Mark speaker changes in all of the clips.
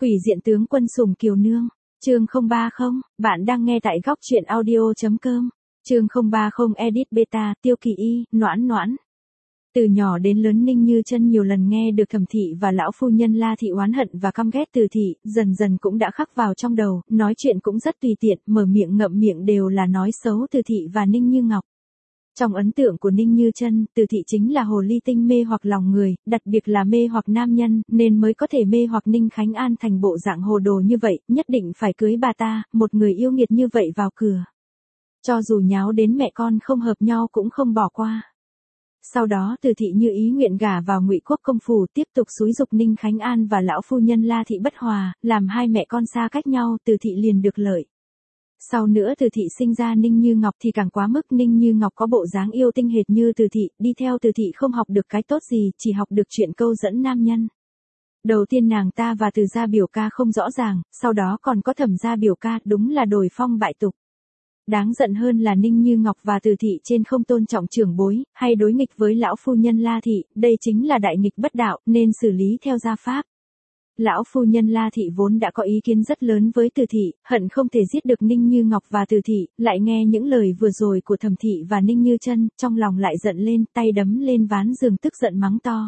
Speaker 1: Quỷ diện tướng quân Sùng Kiều Nương, chương 030, bạn đang nghe tại góc truyện audio.com, chương 030 edit beta, Tiêu Kỳ Y, Noãn Noãn. Từ nhỏ đến lớn Ninh Như Chân nhiều lần nghe được Thẩm thị và lão phu nhân La thị oán hận và căm ghét Từ thị, dần dần cũng đã khắc vào trong đầu, nói chuyện cũng rất tùy tiện, mở miệng ngậm miệng đều là nói xấu Từ thị và Ninh Như Ngọc. Trong ấn tượng của Ninh Như Chân, Từ thị chính là hồ ly tinh mê hoặc lòng người, đặc biệt là mê hoặc nam nhân, nên mới có thể mê hoặc Ninh Khánh An thành bộ dạng hồ đồ như vậy, nhất định phải cưới bà ta, một người yêu nghiệt như vậy vào cửa. Cho dù nháo đến mẹ con không hợp nhau cũng không bỏ qua. Sau đó Từ thị như ý nguyện gả vào Ngụy Quốc công phủ, tiếp tục xúi giục Ninh Khánh An và lão phu nhân La thị bất hòa, làm hai mẹ con xa cách nhau, Từ thị liền được lợi. Sau nữa Từ thị sinh ra Ninh Như Ngọc thì càng quá mức, Ninh Như Ngọc có bộ dáng yêu tinh hệt như Từ thị, đi theo Từ thị không học được cái tốt gì, chỉ học được chuyện câu dẫn nam nhân. Đầu tiên nàng ta và Từ gia biểu ca không rõ ràng, sau đó còn có Thẩm gia biểu ca, đúng là đổi phong bại tục. Đáng giận hơn là Ninh Như Ngọc và Từ thị trên không tôn trọng trưởng bối, hay đối nghịch với lão phu nhân La thị, đây chính là đại nghịch bất đạo, nên xử lý theo gia pháp. Lão phu nhân La thị vốn đã có ý kiến rất lớn với Từ thị, hận không thể giết được Ninh Như Ngọc và Từ thị, lại nghe những lời vừa rồi của Thẩm thị và Ninh Như Chân, trong lòng lại giận lên, tay đấm lên ván giường tức giận mắng to.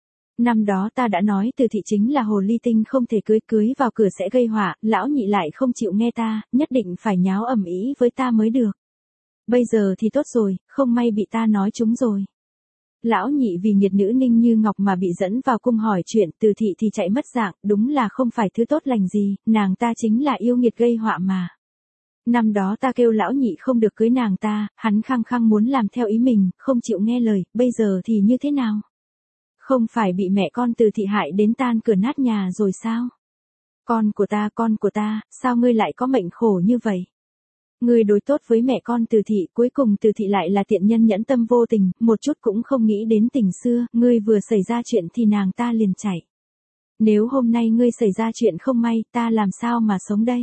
Speaker 1: Năm đó ta đã nói Từ thị chính là hồ ly tinh không thể cưới vào cửa sẽ gây họa, lão nhị lại không chịu nghe ta, nhất định phải nháo ầm ĩ với ta mới được. Bây giờ thì tốt rồi, không may bị ta nói trúng rồi. Lão nhị vì nghiệt nữ Ninh Như Ngọc mà bị dẫn vào cung hỏi chuyện, Từ thị thì chạy mất dạng, đúng là không phải thứ tốt lành gì, nàng ta chính là yêu nghiệt gây họa mà. Năm đó ta kêu lão nhị không được cưới nàng ta, hắn khăng khăng muốn làm theo ý mình, không chịu nghe lời, bây giờ thì như thế nào? Không phải bị mẹ con Từ thị hại đến tan cửa nát nhà rồi sao? Con của ta, sao ngươi lại có mệnh khổ như vậy? Ngươi đối tốt với mẹ con Từ thị, cuối cùng Từ thị lại là tiện nhân nhẫn tâm vô tình, một chút cũng không nghĩ đến tình xưa, ngươi vừa xảy ra chuyện thì nàng ta liền chạy. Nếu hôm nay ngươi xảy ra chuyện không may, ta làm sao mà sống đây?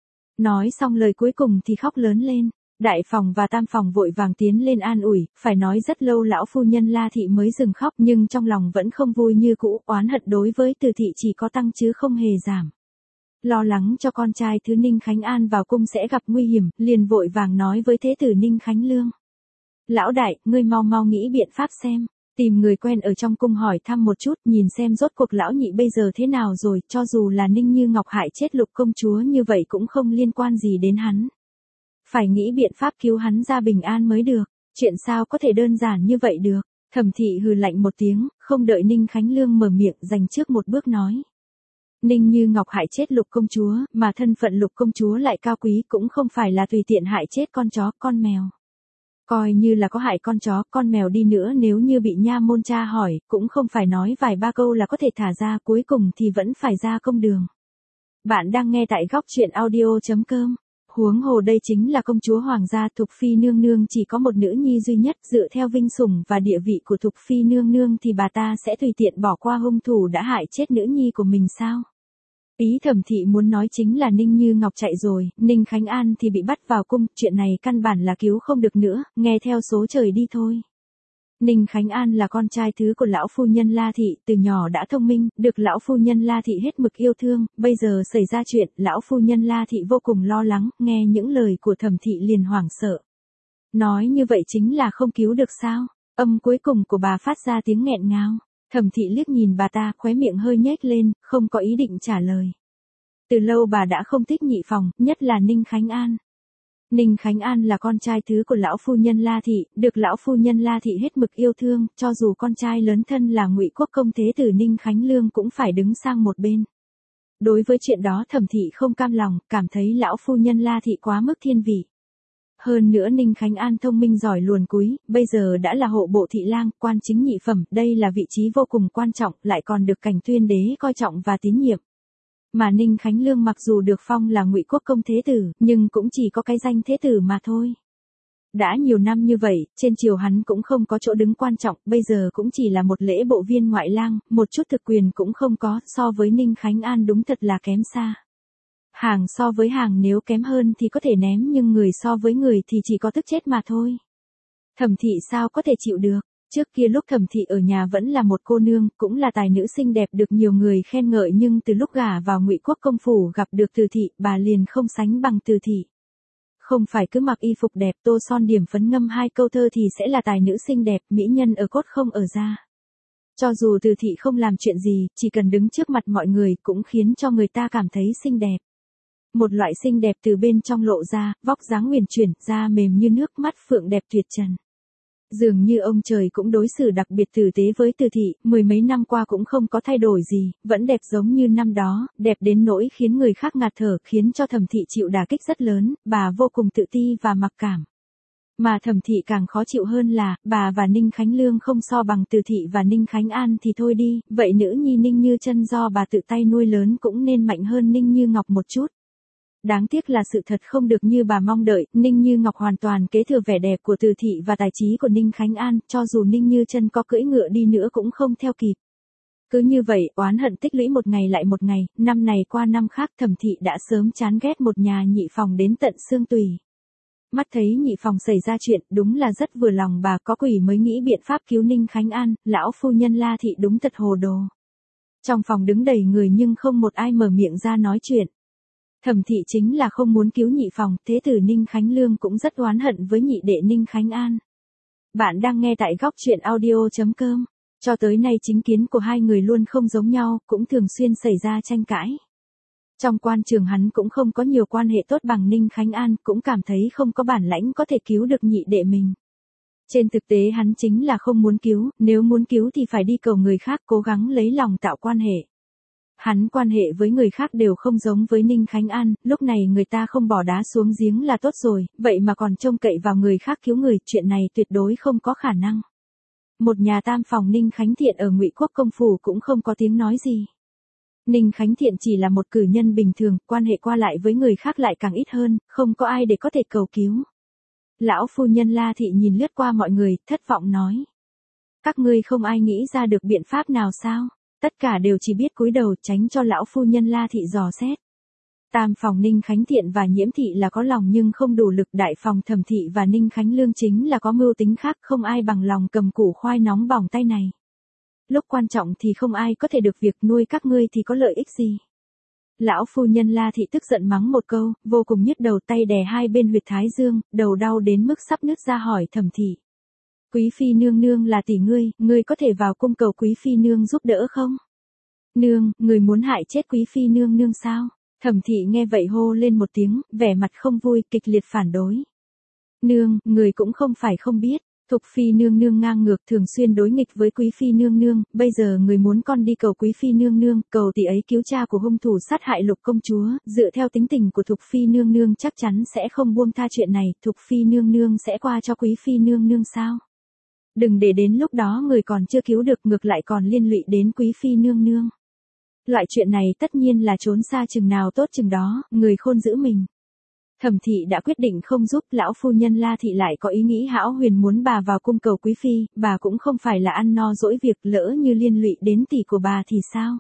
Speaker 1: Nói xong lời cuối cùng thì khóc lớn lên. Đại phòng và tam phòng vội vàng tiến lên an ủi, phải nói rất lâu lão phu nhân La thị mới dừng khóc, nhưng trong lòng vẫn không vui như cũ, oán hận đối với Từ thị chỉ có tăng chứ không hề giảm. Lo lắng cho con trai thứ Ninh Khánh An vào cung sẽ gặp nguy hiểm, liền vội vàng nói với thế tử Ninh Khánh Lương. Lão đại, ngươi mau nghĩ biện pháp xem, tìm người quen ở trong cung hỏi thăm một chút, nhìn xem rốt cuộc lão nhị bây giờ thế nào rồi, cho dù là Ninh Như Ngọc hại chết Lục công chúa như vậy cũng không liên quan gì đến hắn. Phải nghĩ biện pháp cứu hắn ra bình an mới được, chuyện sao có thể đơn giản như vậy được. Thẩm thị hừ lạnh một tiếng, không đợi Ninh Khánh Lương mở miệng, dành trước một bước nói. Ninh Như Ngọc hại chết Lục công chúa, mà thân phận Lục công chúa lại cao quý, cũng không phải là tùy tiện hại chết con chó, con mèo. Coi như là có hại con chó, con mèo đi nữa, nếu như bị nha môn tra hỏi, cũng không phải nói vài ba câu là có thể thả ra, cuối cùng thì vẫn phải ra công đường. Bạn đang nghe tại góc truyện audio.com. Huống hồ đây chính là công chúa hoàng gia, Thục Phi nương nương chỉ có một nữ nhi duy nhất, dựa theo vinh sủng và địa vị của Thục Phi nương nương thì bà ta sẽ tùy tiện bỏ qua hung thủ đã hại chết nữ nhi của mình sao? Ý Thẩm thị muốn nói chính là Ninh Như Ngọc chạy rồi, Ninh Khánh An thì bị bắt vào cung, chuyện này căn bản là cứu không được nữa, nghe theo số trời đi thôi. Ninh Khánh An là con trai thứ của lão phu nhân La thị, từ nhỏ đã thông minh, được lão phu nhân La thị hết mực yêu thương, bây giờ xảy ra chuyện, lão phu nhân La thị vô cùng lo lắng, nghe những lời của Thẩm thị liền hoảng sợ. Nói như vậy chính là không cứu được sao? Âm cuối cùng của bà phát ra tiếng nghẹn ngào. Thẩm thị liếc nhìn bà ta, khóe miệng hơi nhếch lên, không có ý định trả lời. Từ lâu bà đã không thích nhị phòng, nhất là Ninh Khánh An. Ninh Khánh An là con trai thứ của lão phu nhân La thị, được lão phu nhân La thị hết mực yêu thương, cho dù con trai lớn thân là Ngụy Quốc công thế tử Ninh Khánh Lương cũng phải đứng sang một bên. Đối với chuyện đó Thẩm thị không cam lòng, cảm thấy lão phu nhân La thị quá mức thiên vị. Hơn nữa Ninh Khánh An thông minh giỏi luồn cúi, bây giờ đã là hộ bộ thị lang, quan chính nhị phẩm, đây là vị trí vô cùng quan trọng, lại còn được Cảnh Tuyên đế coi trọng và tín nhiệm. Mà Ninh Khánh Lương mặc dù được phong là Ngụy Quốc công thế tử, nhưng cũng chỉ có cái danh thế tử mà thôi. Đã nhiều năm như vậy, trên triều hắn cũng không có chỗ đứng quan trọng, bây giờ cũng chỉ là một lễ bộ viên ngoại lang, một chút thực quyền cũng không có, so với Ninh Khánh An đúng thật là kém xa. Hàng so với hàng, nếu kém hơn thì có thể ném, nhưng người so với người thì chỉ có tức chết mà thôi. Thẩm thị sao có thể chịu được, Trước kia lúc Thẩm Thị ở nhà vẫn là một cô nương, cũng là tài nữ xinh đẹp được nhiều người khen ngợi, nhưng từ lúc gả vào Ngụy Quốc công phủ gặp được Từ Thị, bà liền không sánh bằng Từ Thị. Không phải cứ mặc y phục đẹp, tô son điểm phấn, ngâm 2 câu thơ thì sẽ là tài nữ xinh đẹp, mỹ nhân ở cốt không ở da. Cho dù Từ Thị không làm chuyện gì, chỉ cần đứng trước mặt mọi người cũng khiến cho người ta cảm thấy xinh đẹp. Một loại xinh đẹp từ bên trong lộ ra, vóc dáng huyền chuyển, da mềm như nước, mắt phượng đẹp tuyệt trần. Dường như ông trời cũng đối xử đặc biệt tử tế với Từ Thị, 10 mấy năm qua cũng không có thay đổi gì, vẫn đẹp giống như năm đó, đẹp đến nỗi khiến người khác ngạt thở, khiến cho Thẩm Thị chịu đả kích rất lớn, bà vô cùng tự ti và mặc cảm. Mà Thẩm Thị càng khó chịu hơn là, bà và Ninh Khánh Lương không so bằng Từ Thị và Ninh Khánh An thì thôi đi, vậy nữ nhi Ninh Như Chân do bà tự tay nuôi lớn cũng nên mạnh hơn Ninh Như Ngọc một chút. Đáng tiếc là sự thật không được như bà mong đợi, Ninh Như Ngọc hoàn toàn kế thừa vẻ đẹp của Từ Thị và tài trí của Ninh Khánh An, cho dù Ninh Như Chân có cưỡi ngựa đi nữa cũng không theo kịp. Cứ như vậy, oán hận tích lũy một ngày lại một ngày, năm này qua năm khác, Thẩm Thị đã sớm chán ghét một nhà nhị phòng đến tận xương tủy. Mắt thấy nhị phòng xảy ra chuyện, đúng là rất vừa lòng bà, có quỷ mới nghĩ biện pháp cứu Ninh Khánh An, lão phu nhân La Thị đúng thật hồ đồ. Trong phòng đứng đầy người nhưng không một ai mở miệng ra nói chuyện. Thẩm Thị chính là không muốn cứu nhị phòng, thế tử Ninh Khánh Lương cũng rất oán hận với nhị đệ Ninh Khánh An. Bạn đang nghe tại góc truyện audio.com. Cho tới nay chính kiến của hai người luôn không giống nhau, cũng thường xuyên xảy ra tranh cãi. Trong quan trường hắn cũng không có nhiều quan hệ tốt bằng Ninh Khánh An, cũng cảm thấy không có bản lãnh có thể cứu được nhị đệ mình. Trên thực tế hắn chính là không muốn cứu, nếu muốn cứu thì phải đi cầu người khác, cố gắng lấy lòng tạo quan hệ. Hắn quan hệ với người khác đều không giống với Ninh Khánh An, lúc này người ta không bỏ đá xuống giếng là tốt rồi, vậy mà còn trông cậy vào người khác cứu người, chuyện này tuyệt đối không có khả năng. Một nhà tam phòng Ninh Khánh Thiện ở Ngụy Quốc công phủ cũng không có tiếng nói gì. Ninh Khánh Thiện chỉ là một cử nhân bình thường, quan hệ qua lại với người khác lại càng ít hơn, không có ai để có thể cầu cứu. Lão phu nhân La Thị nhìn lướt qua mọi người, thất vọng nói. Các ngươi không ai nghĩ ra được biện pháp nào sao? Tất cả đều chỉ biết cúi đầu tránh cho lão phu nhân La Thị dò xét. Tam phòng Ninh Khánh Thiện và Nhiễm Thị là có lòng nhưng không đủ lực, đại phòng Thẩm Thị và Ninh Khánh Lương chính là có mưu tính khác, không ai bằng lòng cầm củ khoai nóng bỏng tay này. Lúc quan trọng thì không ai có thể được việc, nuôi các ngươi thì có lợi ích gì. Lão phu nhân La Thị tức giận mắng một câu, vô cùng nhức đầu, tay đè hai bên huyệt thái dương, đầu đau đến mức sắp nứt ra, hỏi Thẩm Thị. Quý phi nương nương là tỷ ngươi có thể vào cung cầu quý phi nương giúp đỡ không? Nương, người muốn hại chết quý phi nương nương sao? Thẩm Thị nghe vậy hô lên một tiếng, vẻ mặt không vui, kịch liệt phản đối. Nương, người cũng không phải không biết, Thục phi nương nương ngang ngược thường xuyên đối nghịch với quý phi nương nương, bây giờ người muốn con đi cầu quý phi nương nương, cầu tỷ ấy cứu cha của hung thủ sát hại Lục công chúa, dựa theo tính tình của Thục phi nương nương chắc chắn sẽ không buông tha chuyện này, Thục phi nương nương sẽ qua cho quý phi nương nương sao? Đừng để đến lúc đó người còn chưa cứu được, ngược lại còn liên lụy đến quý phi nương nương. Loại chuyện này tất nhiên là trốn xa chừng nào tốt chừng đó, người khôn giữ mình. Thẩm Thị đã quyết định không giúp, lão phu nhân La Thị lại có ý nghĩ hão huyền muốn bà vào cung cầu quý phi, bà cũng không phải là ăn no dỗi việc, lỡ như liên lụy đến tỷ của bà thì sao?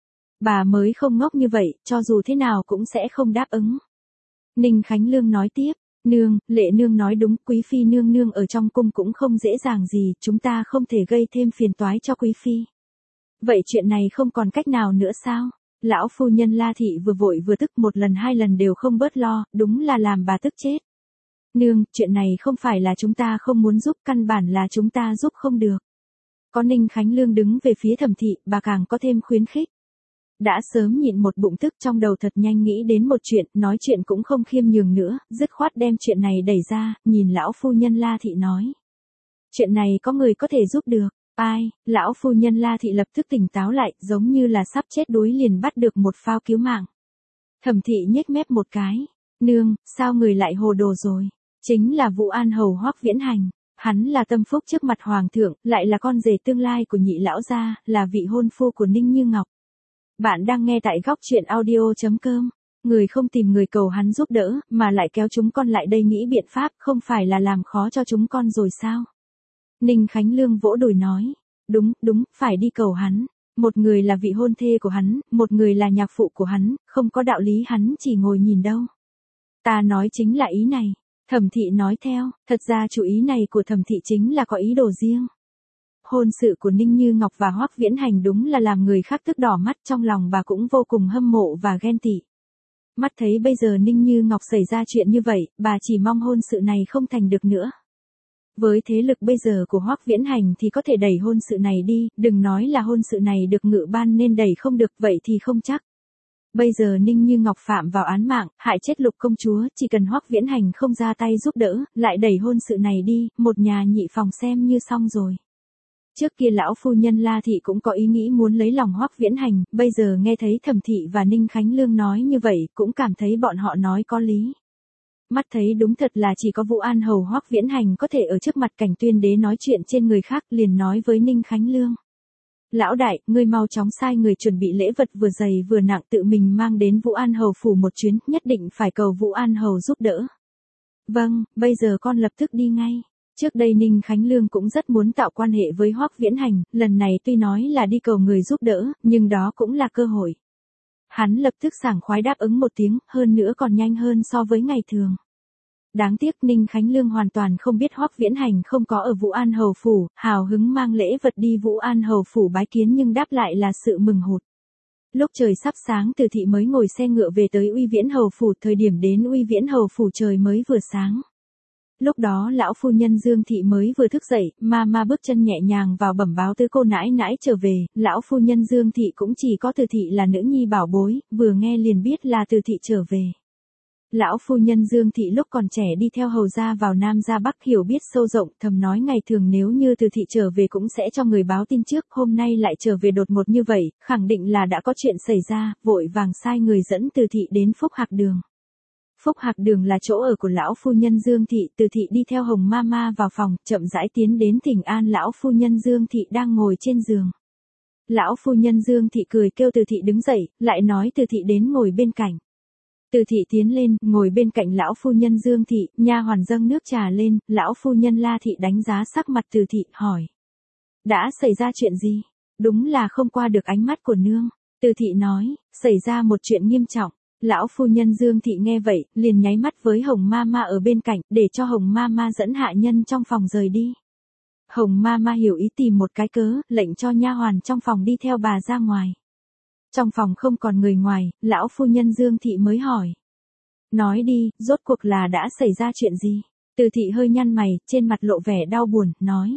Speaker 1: Bà mới không ngốc như vậy, cho dù thế nào cũng sẽ không đáp ứng. Ninh Khánh Lương nói tiếp, nương, Lệ nương nói đúng, quý phi nương nương ở trong cung cũng không dễ dàng gì, chúng ta không thể gây thêm phiền toái cho quý phi. Vậy chuyện này không còn cách nào nữa sao? Lão phu nhân La Thị vừa vội vừa tức, một lần hai lần đều không bớt lo, đúng là làm bà tức chết. Nương, chuyện này không phải là chúng ta không muốn giúp, căn bản là chúng ta giúp không được. Có Ninh Khánh Lương đứng về phía Thẩm Thị, bà càng có thêm khuyến khích. Đã sớm nhịn một bụng tức trong đầu, thật nhanh nghĩ đến một chuyện, nói chuyện cũng không khiêm nhường nữa, dứt khoát đem chuyện này đẩy ra, nhìn lão phu nhân La Thị nói. Chuyện này có người có thể giúp được. Ai? Lão phu nhân La Thị lập tức tỉnh táo lại, giống như là sắp chết đuối liền bắt được một phao cứu mạng. Thẩm Thị nhếch mép một cái. Nương, sao người lại hồ đồ rồi? Chính là Vũ An Hầu Hoắc Viễn Hành. Hắn là tâm phúc trước mặt hoàng thượng, lại là con rể tương lai của nhị lão gia, là vị hôn phu của Ninh Như Ngọc. Bạn đang nghe tại góc truyện audio.com. Người không tìm người cầu hắn giúp đỡ, mà lại kéo chúng con lại đây nghĩ biện pháp, không phải là làm khó cho chúng con rồi sao? Ninh Khánh Lương vỗ đùi nói. Đúng, phải đi cầu hắn. Một người là vị hôn thê của hắn, một người là nhạc phụ của hắn, không có đạo lý hắn chỉ ngồi nhìn đâu. Ta nói chính là ý này. Thẩm Thị nói theo, thật ra chủ ý này của Thẩm Thị chính là có ý đồ riêng. Hôn sự của Ninh Như Ngọc và Hoắc Viễn Hành đúng là làm người khác tức đỏ mắt, trong lòng bà cũng vô cùng hâm mộ và ghen tị. Mắt thấy bây giờ Ninh Như Ngọc xảy ra chuyện như vậy, bà chỉ mong hôn sự này không thành được nữa. Với thế lực bây giờ của Hoắc Viễn Hành thì có thể đẩy hôn sự này đi, đừng nói là hôn sự này được ngự ban nên đẩy không được, vậy thì không chắc. Bây giờ Ninh Như Ngọc phạm vào án mạng, hại chết Lục công chúa, chỉ cần Hoắc Viễn Hành không ra tay giúp đỡ, lại đẩy hôn sự này đi, một nhà nhị phòng xem như xong rồi. Trước kia lão phu nhân La Thị cũng có ý nghĩ muốn lấy lòng Hoắc Viễn Hành, bây giờ nghe thấy Thẩm Thị và Ninh Khánh Lương nói như vậy, cũng cảm thấy bọn họ nói có lý. Mắt thấy đúng thật là chỉ có Vũ An Hầu Hoắc Viễn Hành có thể ở trước mặt Cảnh Tuyên Đế nói chuyện trên người khác, liền nói với Ninh Khánh Lương. Lão đại, ngươi mau chóng sai người chuẩn bị lễ vật vừa dày vừa nặng tự mình mang đến Vũ An Hầu phủ một chuyến, nhất định phải cầu Vũ An Hầu giúp đỡ. Vâng, bây giờ con lập tức đi ngay. Trước đây Ninh Khánh Lương cũng rất muốn tạo quan hệ với Hoắc Viễn Hành, lần này tuy nói là đi cầu người giúp đỡ, nhưng đó cũng là cơ hội. Hắn lập tức sảng khoái đáp ứng một tiếng, hơn nữa còn nhanh hơn so với ngày thường. Đáng tiếc Ninh Khánh Lương hoàn toàn không biết Hoắc Viễn Hành không có ở Vũ An Hầu phủ, hào hứng mang lễ vật đi Vũ An Hầu phủ bái kiến nhưng đáp lại là sự mừng hụt. Lúc trời sắp sáng Từ Thị mới ngồi xe ngựa về tới Uy Viễn Hầu phủ, thời điểm đến Uy Viễn Hầu phủ trời mới vừa sáng. Lúc đó lão phu nhân Dương Thị mới vừa thức dậy, ma bước chân nhẹ nhàng vào bẩm báo tứ cô nãi nãi trở về, lão phu nhân Dương Thị cũng chỉ có Từ Thị là nữ nhi bảo bối, vừa nghe liền biết là Từ Thị trở về. Lão phu nhân Dương Thị lúc còn trẻ đi theo hầu gia vào Nam ra Bắc, hiểu biết sâu rộng, thầm nói ngày thường nếu như Từ Thị trở về cũng sẽ cho người báo tin trước, hôm nay lại trở về đột ngột như vậy, khẳng định là đã có chuyện xảy ra, vội vàng sai người dẫn Từ Thị đến Phúc Hạc Đường. Phúc Hạc Đường là chỗ ở của lão phu nhân Dương Thị, Từ Thị đi theo Hồng Mama vào phòng, chậm rãi tiến đến thỉnh an lão phu nhân Dương Thị đang ngồi trên giường. Lão phu nhân Dương Thị cười kêu Từ Thị đứng dậy, lại nói Từ Thị đến ngồi bên cạnh. Từ Thị tiến lên, ngồi bên cạnh lão phu nhân Dương Thị, nha hoàn dâng nước trà lên, lão phu nhân La Thị đánh giá sắc mặt Từ Thị, hỏi. Đã xảy ra chuyện gì? Đúng là không qua được ánh mắt của nương. Từ Thị nói, xảy ra một chuyện nghiêm trọng. Lão phu nhân Dương Thị nghe vậy, liền nháy mắt với Hồng Mama ở bên cạnh, để cho Hồng Mama dẫn hạ nhân trong phòng rời đi. Hồng Mama hiểu ý tìm một cái cớ, lệnh cho nha hoàn trong phòng đi theo bà ra ngoài. Trong phòng không còn người ngoài, lão phu nhân Dương Thị mới hỏi. Nói đi, rốt cuộc là đã xảy ra chuyện gì? Từ Thị hơi nhăn mày, trên mặt lộ vẻ đau buồn, nói.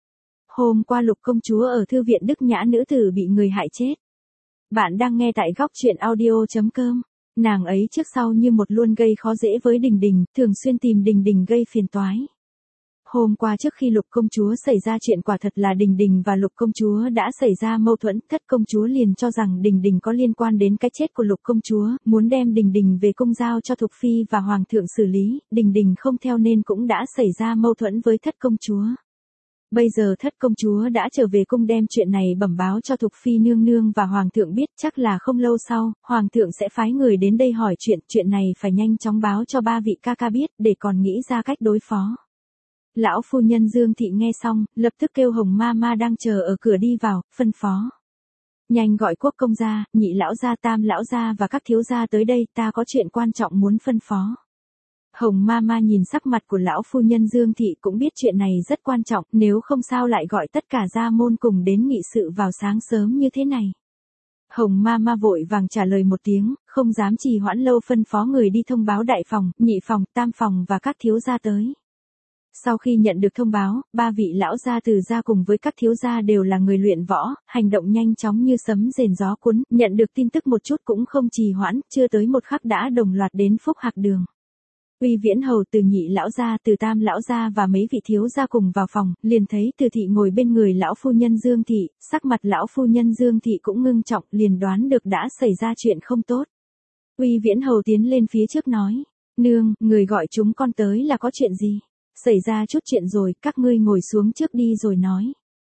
Speaker 1: Hôm qua Lục công chúa ở thư viện Đức Nhã nữ tử bị người hại chết. Bạn đang nghe tại góc truyện audio.com. Nàng ấy trước sau như một luôn gây khó dễ với Đình Đình, thường xuyên tìm Đình Đình gây phiền toái. Hôm qua trước khi Lục công chúa xảy ra chuyện quả thật là Đình Đình và Lục công chúa đã xảy ra mâu thuẫn, Thất công chúa liền cho rằng Đình Đình có liên quan đến cái chết của Lục công chúa, muốn đem Đình Đình về cung giao cho Thục phi và hoàng thượng xử lý, Đình Đình không theo nên cũng đã xảy ra mâu thuẫn với Thất công chúa. Bây giờ Thất công chúa đã trở về cung đem chuyện này bẩm báo cho Thục phi nương nương và hoàng thượng biết, chắc là không lâu sau, hoàng thượng sẽ phái người đến đây hỏi chuyện này phải nhanh chóng báo cho ba vị ca ca biết, để còn nghĩ ra cách đối phó. Lão phu nhân Dương Thị nghe xong, lập tức kêu Hồng Mama đang chờ ở cửa đi vào, phân phó. Nhanh gọi Quốc công gia, Nhị lão gia, Tam lão gia và các thiếu gia tới đây, ta có chuyện quan trọng muốn phân phó. Hồng Mama nhìn sắc mặt của lão phu nhân Dương Thị cũng biết chuyện này rất quan trọng, nếu không sao lại gọi tất cả gia môn cùng đến nghị sự vào sáng sớm như thế này. Hồng Mama vội vàng trả lời một tiếng, không dám trì hoãn lâu, phân phó người đi thông báo đại phòng, nhị phòng, tam phòng và các thiếu gia tới. Sau khi nhận được thông báo, ba vị lão gia từ gia cùng với các thiếu gia đều là người luyện võ, hành động nhanh chóng như sấm rền gió cuốn, nhận được tin tức một chút cũng không trì hoãn, chưa tới một khắc đã đồng loạt đến Phúc Hạc Đường. Uy Viễn Hầu, Từ nhị lão gia, Từ tam lão gia và mấy vị thiếu gia cùng vào phòng, liền thấy Từ Thị ngồi bên người lão phu nhân Dương Thị, sắc mặt lão phu nhân Dương Thị cũng ngưng trọng, liền đoán được đã xảy ra chuyện không tốt. Uy Viễn Hầu tiến lên phía trước nói, nương, người gọi chúng con tới là có chuyện gì? Xảy ra chút chuyện rồi, các ngươi ngồi xuống trước đi rồi nói.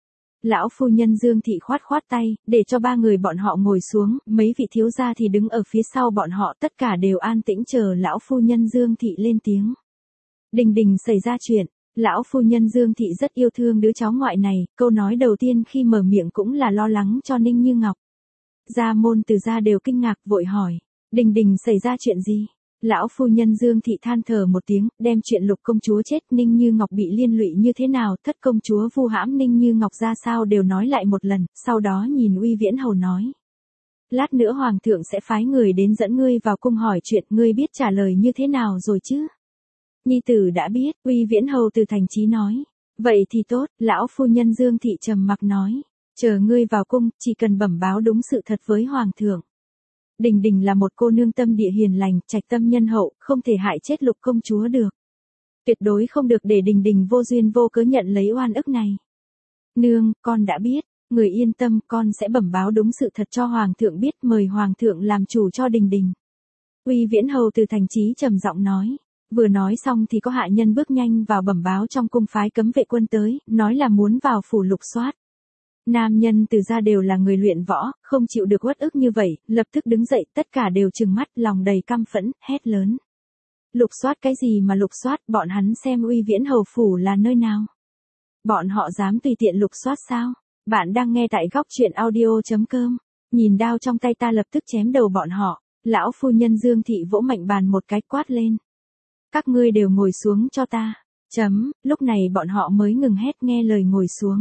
Speaker 1: Lão phu nhân Dương Thị khoát khoát tay, để cho ba người bọn họ ngồi xuống, mấy vị thiếu gia thì đứng ở phía sau bọn họ, tất cả đều an tĩnh chờ lão phu nhân Dương Thị lên tiếng. Đình Đình xảy ra chuyện, lão phu nhân Dương Thị rất yêu thương đứa cháu ngoại này, câu nói đầu tiên khi mở miệng cũng là lo lắng cho Ninh Như Ngọc. Gia môn từ gia đều kinh ngạc vội hỏi, Đình Đình xảy ra chuyện gì? Lão phu nhân Dương Thị than thở một tiếng, đem chuyện Lục công chúa chết, Ninh Như Ngọc bị liên lụy như thế nào, thất công chúa vu hãm Ninh Như Ngọc ra sao đều nói lại một lần, sau đó nhìn Uy Viễn Hầu nói. Lát nữa Hoàng thượng sẽ phái người đến dẫn ngươi vào cung hỏi chuyện, ngươi biết trả lời như thế nào rồi chứ? Nhi tử đã biết, Uy Viễn Hầu từ thành chí nói. Vậy thì tốt, lão phu nhân Dương Thị trầm mặc nói. Chờ ngươi vào cung, chỉ cần bẩm báo đúng sự thật với Hoàng thượng. Đình Đình là một cô nương tâm địa hiền lành, trạch tâm nhân hậu, không thể hại chết Lục công chúa được. Tuyệt đối không được để Đình Đình vô duyên vô cớ nhận lấy oan ức này. Nương, con đã biết, người yên tâm, con sẽ bẩm báo đúng sự thật cho Hoàng thượng biết, mời Hoàng thượng làm chủ cho Đình Đình. Uy Viễn Hầu từ thành chí trầm giọng nói. Vừa nói xong thì có hạ nhân bước nhanh vào bẩm báo trong cung phái cấm vệ quân tới, nói là muốn vào phủ lục soát. Nam nhân từ ra đều là người luyện võ, không chịu được uất ức như vậy, lập tức đứng dậy, tất cả đều trừng mắt, lòng đầy căm phẫn, hét lớn. Lục soát cái gì mà lục soát, bọn hắn xem Uy Viễn Hầu phủ là nơi nào? Bọn họ dám tùy tiện lục soát sao? Bạn đang nghe tại góc truyện audio.com. Nhìn đao trong tay ta lập tức chém đầu bọn họ. Lão phu nhân Dương Thị vỗ mạnh bàn một cái quát lên. Các ngươi đều ngồi xuống cho ta. Lúc này bọn họ mới ngừng hét nghe lời ngồi xuống.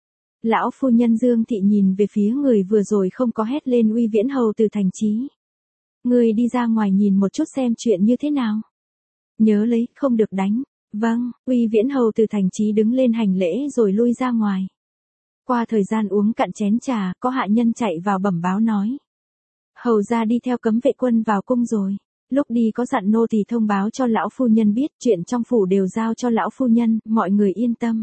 Speaker 1: Lão phu nhân Dương Thị nhìn về phía người vừa rồi không có hét lên Uy Viễn Hầu từ thành chí. Ngươi đi ra ngoài nhìn một chút xem chuyện như thế nào. Nhớ lấy, không được đánh. Vâng, Uy Viễn Hầu từ thành chí đứng lên hành lễ rồi lui ra ngoài. Qua thời gian uống cạn chén trà, có hạ nhân chạy vào bẩm báo nói. Hầu ra đi theo cấm vệ quân vào cung rồi. Lúc đi có dặn nô tỳ thông báo cho lão phu nhân biết, chuyện trong phủ đều giao cho lão phu nhân, mọi người yên tâm.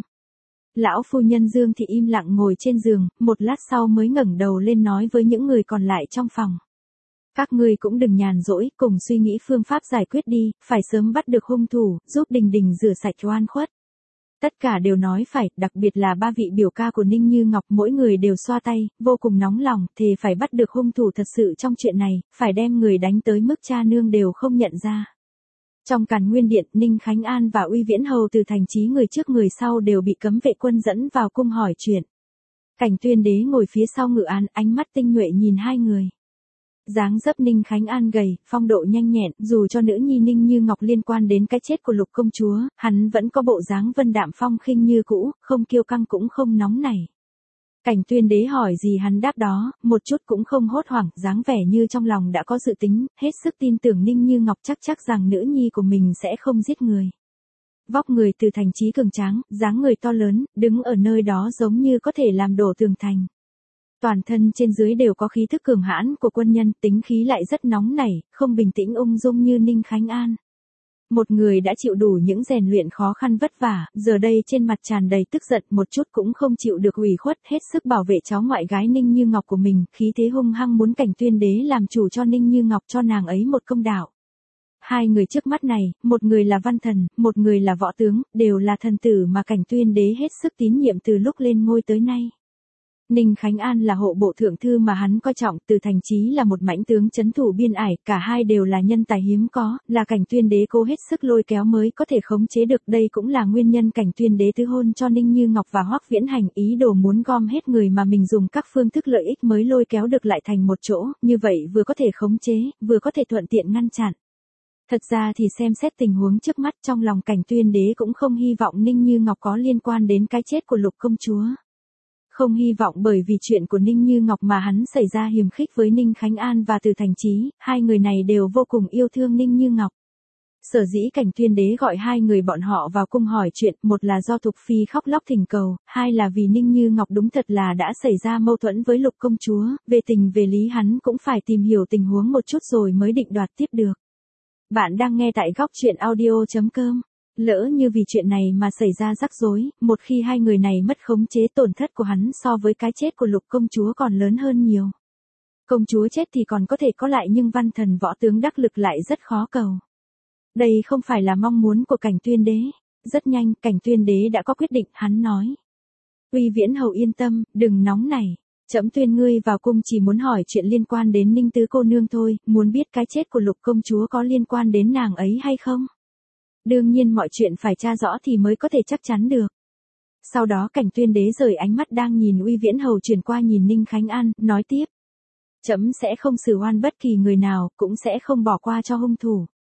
Speaker 1: Lão phu nhân Dương Thị im lặng ngồi trên giường, một lát sau mới ngẩng đầu lên nói với những người còn lại trong phòng. Các ngươi cũng đừng nhàn rỗi, cùng suy nghĩ phương pháp giải quyết đi, phải sớm bắt được hung thủ, giúp Đình Đình rửa sạch oan khuất. Tất cả đều nói phải, đặc biệt là ba vị biểu ca của Ninh Như Ngọc, mỗi người đều xoa tay, vô cùng nóng lòng, thề phải bắt được hung thủ thật sự trong chuyện này, phải đem người đánh tới mức cha nương đều không nhận ra. Trong Càn Nguyên Điện, Ninh Khánh An và Uy Viễn Hầu từ thành chí người trước người sau đều bị cấm vệ quân dẫn vào cung hỏi chuyện. Cảnh Tuyên Đế ngồi phía sau ngự án, ánh mắt tinh nhuệ nhìn hai người. Dáng dấp Ninh Khánh An gầy, phong độ nhanh nhẹn, dù cho nữ nhi Ninh Như Ngọc liên quan đến cái chết của Lục công chúa, hắn vẫn có bộ dáng vân đạm phong khinh như cũ, không kiêu căng cũng không nóng nảy. Cảnh Tuyên Đế hỏi gì hắn đáp đó, một chút cũng không hốt hoảng, dáng vẻ như trong lòng đã có dự tính, hết sức tin tưởng Ninh Như Ngọc chắc rằng nữ nhi của mình sẽ không giết người. Vóc người từ thành chí cường tráng, dáng người to lớn, đứng ở nơi đó giống như có thể làm đổ tường thành. Toàn thân trên dưới đều có khí thức cường hãn của quân nhân, tính khí lại rất nóng nảy, không bình tĩnh ung dung như Ninh Khánh An. Một người đã chịu đủ những rèn luyện khó khăn vất vả, giờ đây trên mặt tràn đầy tức giận, một chút cũng không chịu được ủy khuất, hết sức bảo vệ cháu ngoại gái Ninh Như Ngọc của mình, khí thế hung hăng muốn Cảnh Tuyên Đế làm chủ cho Ninh Như Ngọc, cho nàng ấy một công đạo. Hai người trước mắt này, một người là văn thần, một người là võ tướng, đều là thần tử mà Cảnh Tuyên Đế hết sức tín nhiệm từ lúc lên ngôi tới nay. Ninh Khánh An là hộ bộ thượng thư mà hắn coi trọng, từ thành chí là một mãnh tướng trấn thủ biên ải, cả hai đều là nhân tài hiếm có, là Cảnh Tuyên Đế cố hết sức lôi kéo mới có thể khống chế được, đây cũng là nguyên nhân Cảnh Tuyên Đế tứ hôn cho Ninh Như Ngọc và Hoắc Viễn Hành, ý đồ muốn gom hết người mà mình dùng các phương thức lợi ích mới lôi kéo được lại thành một chỗ, như vậy vừa có thể khống chế, vừa có thể thuận tiện ngăn chặn. Thật ra thì xem xét tình huống trước mắt, trong lòng Cảnh Tuyên Đế cũng không hy vọng Ninh Như Ngọc có liên quan đến cái chết của Lục công chúa. Không hy vọng bởi vì chuyện của Ninh Như Ngọc mà hắn xảy ra hiềm khích với Ninh Khánh An và Từ Thành Chí, hai người này đều vô cùng yêu thương Ninh Như Ngọc. Sở dĩ Cảnh Tuyên Đế gọi hai người bọn họ vào cung hỏi chuyện, một là do Thục Phi khóc lóc thỉnh cầu, hai là vì Ninh Như Ngọc đúng thật là đã xảy ra mâu thuẫn với Lục công chúa, về tình về lý hắn cũng phải tìm hiểu tình huống một chút rồi mới định đoạt tiếp được. Bạn đang nghe tại góc truyện audio.com. Lỡ như vì chuyện này mà xảy ra rắc rối, một khi hai người này mất khống chế, tổn thất của hắn so với cái chết của Lục công chúa còn lớn hơn nhiều. Công chúa chết thì còn có thể có lại nhưng văn thần võ tướng đắc lực lại rất khó cầu. Đây không phải là mong muốn của Cảnh Tuyên Đế. Rất nhanh, Cảnh Tuyên Đế đã có quyết định, hắn nói. Uy Viễn Hầu yên tâm, đừng nóng nảy. Trẫm tuyên ngươi vào cung chỉ muốn hỏi chuyện liên quan đến Ninh tứ cô nương thôi, muốn biết cái chết của Lục công chúa có liên quan đến nàng ấy hay không? Đương nhiên mọi chuyện phải tra rõ thì mới có thể chắc chắn được. Sau đó Cảnh Tuyên Đế rời ánh mắt đang nhìn Uy Viễn Hầu chuyển qua nhìn Ninh Khánh An, nói tiếp. Trẫm sẽ không xử oan bất kỳ người nào, cũng sẽ không bỏ qua cho hung thủ.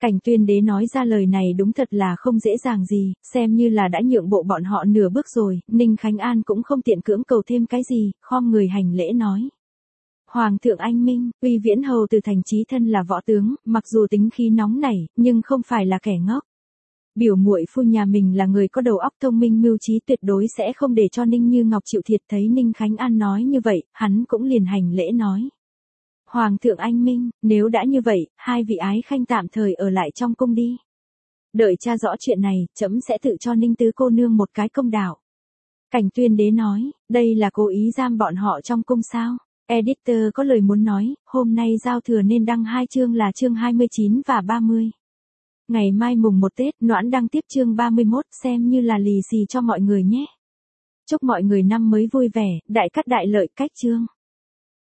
Speaker 1: Cảnh Tuyên Đế nói ra lời này đúng thật là không dễ dàng gì, xem như là đã nhượng bộ bọn họ nửa bước rồi, Ninh Khánh An cũng không tiện cưỡng cầu thêm cái gì, khom người hành lễ nói. Hoàng thượng anh minh, Uy Viễn Hầu từ thành chí thân là võ tướng, mặc dù tính khí nóng nảy, nhưng không phải là kẻ ngốc. Biểu muội phu nhà mình là người có đầu óc thông minh mưu trí, tuyệt đối sẽ không để cho Ninh Như Ngọc chịu thiệt. Thấy Ninh Khánh An nói như vậy, hắn cũng liền hành lễ nói. Hoàng thượng anh minh, nếu đã như vậy, hai vị ái khanh tạm thời ở lại trong cung đi. Đợi tra rõ chuyện này, trẫm sẽ tự cho Ninh tứ cô nương một cái công đạo. Cảnh Tuyên Đế nói, đây là cố ý giam bọn họ trong cung sao? Editor có lời muốn nói, hôm nay giao thừa nên đăng 2 chương là chương 29 và 30. Ngày mai mùng 1 Tết, Noãn đăng tiếp chương 31, xem như là lì xì cho mọi người nhé. Chúc mọi người năm mới vui vẻ, đại cát đại lợi. Cách chương.